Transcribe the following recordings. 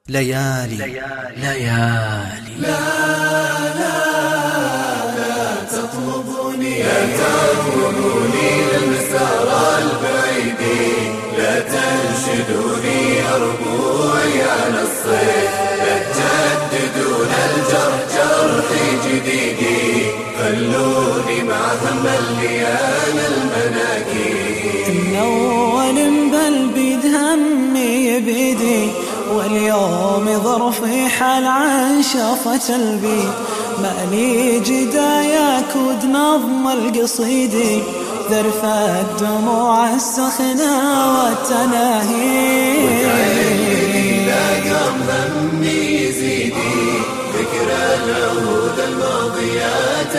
ليالي ليالي. لا لا لا تطلبوني، لا تطلبوني للمسار البعيد، لا تنشدوني أربوعي على الصيف، لا تجددون الجرح جرحي جديدي، خلوني مع هم الليالي المناكي. من أول بل همي بيدي، واليوم ظرفي حال عن شافة البيت، مالي جداياك ود نظم القصيدي، ذرف الدموع السخنة والتناهي. لا قام همي يزيدي، ذكر العهود الماضيات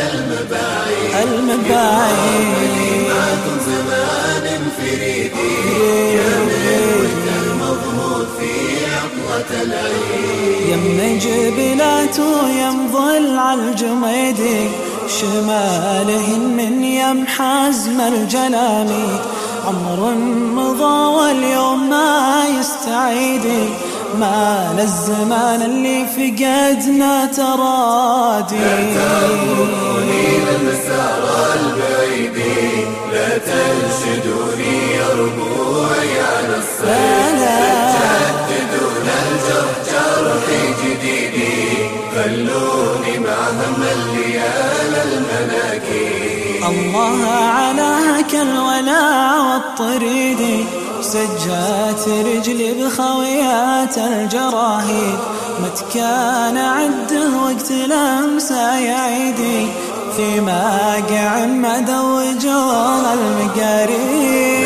المباعي معكم زمان فريدي، يا من المضمود في عطلة العيد. يم جبلات ويم ضلع الجميدي، شمالهن من يم حزم الجلاميد، عمر مضى واليوم ما يستعيدي، ما للزمان اللي فقدنا ترادي. لا تركوني للمسار البعيد، لا تنشدوني أربوعي على الصيف، لا تجددون الجرح جرحي جديدي، خلوني مع هم الليالي المناكي. الله على هكل ولا والطريد، سجات رجلي بخويات الجراهيد، متكان عده وقت لمسة يعيدي، في ماقع مدوجوها المقاريد.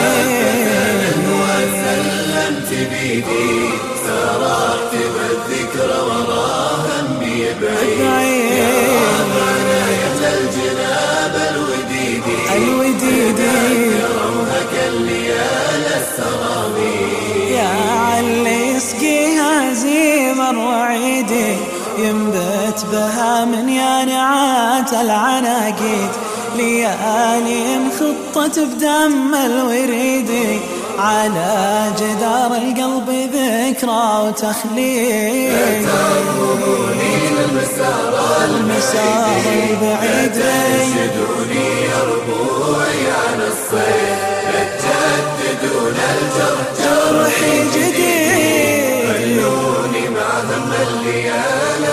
وسلمت بيدي، سرعت بالذكرى وراها همي بعيد، يا مناية الجناب الوديدي، يروهك الليالي السرامي. يا علي يسقيها زيم الرعيدي، ينبت بها من يانعات العناقيد، ليالي مخطت بدم الوريدي، على جدار القلب ذكرى وتخليد. لا تركوني للمسار البعيد، لا تنشدوني أربوعي على الصيف، لا تجددون الجرح جرحي جديد، خلوني مع هم الليالي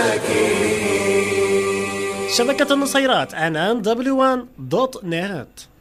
المناكي. شبكة النصيرات عنان w1.net.